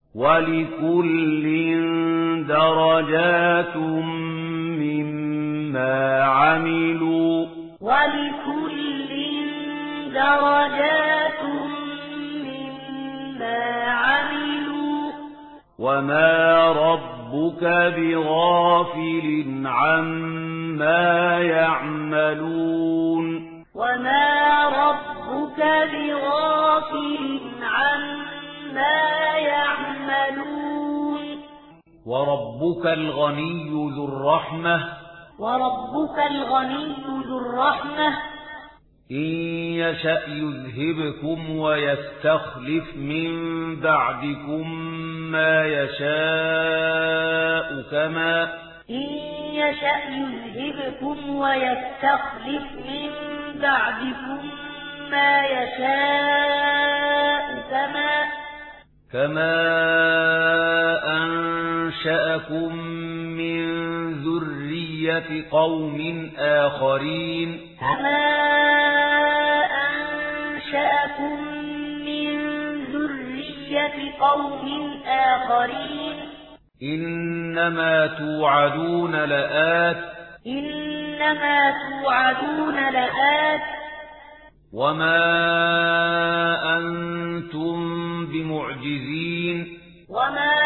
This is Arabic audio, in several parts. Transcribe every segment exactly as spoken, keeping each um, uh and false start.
ولكل درجات مما عملوا ولكل درجات مما عملوا وما ربك بغافل عما يعملون وما ربك بغافل عما يعملون وربك الغني ذو الرحمة وربك الغني ذو الرحمة إن يشأ يذهبكم ويستخلف من بعدكم ما يشاء كما إن يشأ يذهبكم ويستخلف من بعدكم ما يشاء كما كما أنشأكم من ذرية قوم آخرين كما أنشأكم من ذرية قوم آخرين إنما توعدون لآت إنما توعدون لآت وما أنتم بمعجزين وما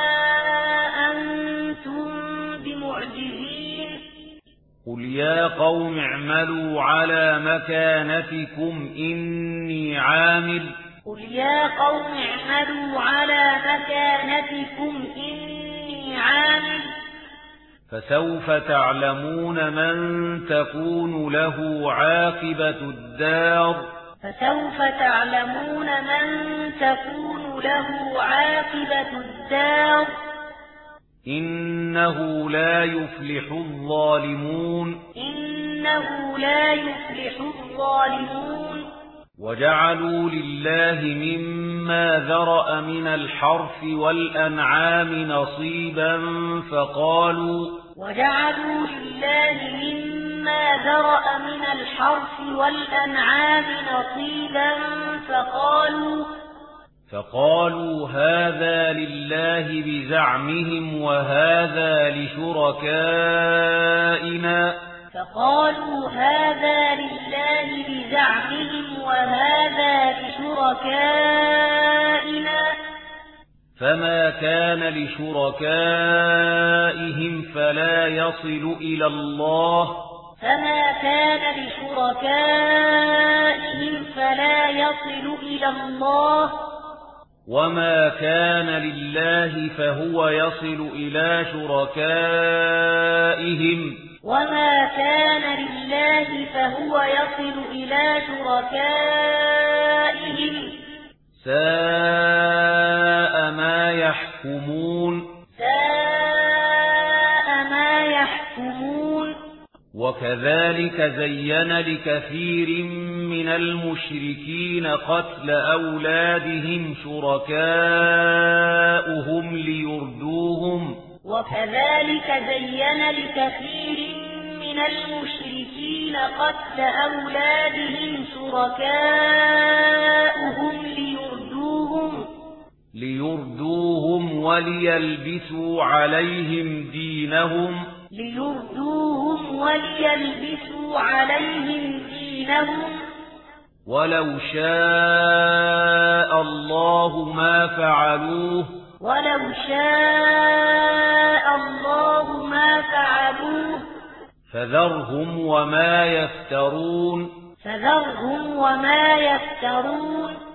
أنتم بمعجزين قل يا قوم اعملوا على مكانتكم إني عامل قل يا قوم اعملوا على مكانتكم إني عامل فسوف تعلمون من تكون له عاقبة الدار فسوف تعلمون من تكون له عاقبة الدار إنه لا يفلح الظالمون إنه لا يفلح الظالمون وجعلوا لله مما ذرأ من الحرث والأنعام نصيبا فقالوا وجعلوا لله مما ذرأ من الحرث والأنعام نصيبا فقالوا فقالوا هذا لله بزعمهم وهذا لشركائنا فقالوا هذا لله بزعمهم وهذا لشركائنا فما كان لشركائهم فلا يصل إلى الله فما كان لشركائهم فلا يصل إلى الله وما كان لله فهو يصل إلى شركائهم وما كان لله فهو يصل إلى شركائهم ساء ما يحكمون ساء ما يحكمون وكذلك زين لكثير من المشركين قتل أولادهم شركاؤهم ليردوهم وكذلك زين لكثير من المشركين قتل أولادهم شركاؤهم ليردوهم ليردوهم وليلبسوا عليهم دينهم ليردوهم وليلبسوا عليهم دينهم ولو شاء الله ما فعلوه ولو شاء الله ما فعلوه فذرهم وما يفترون فذرهم وما يفترون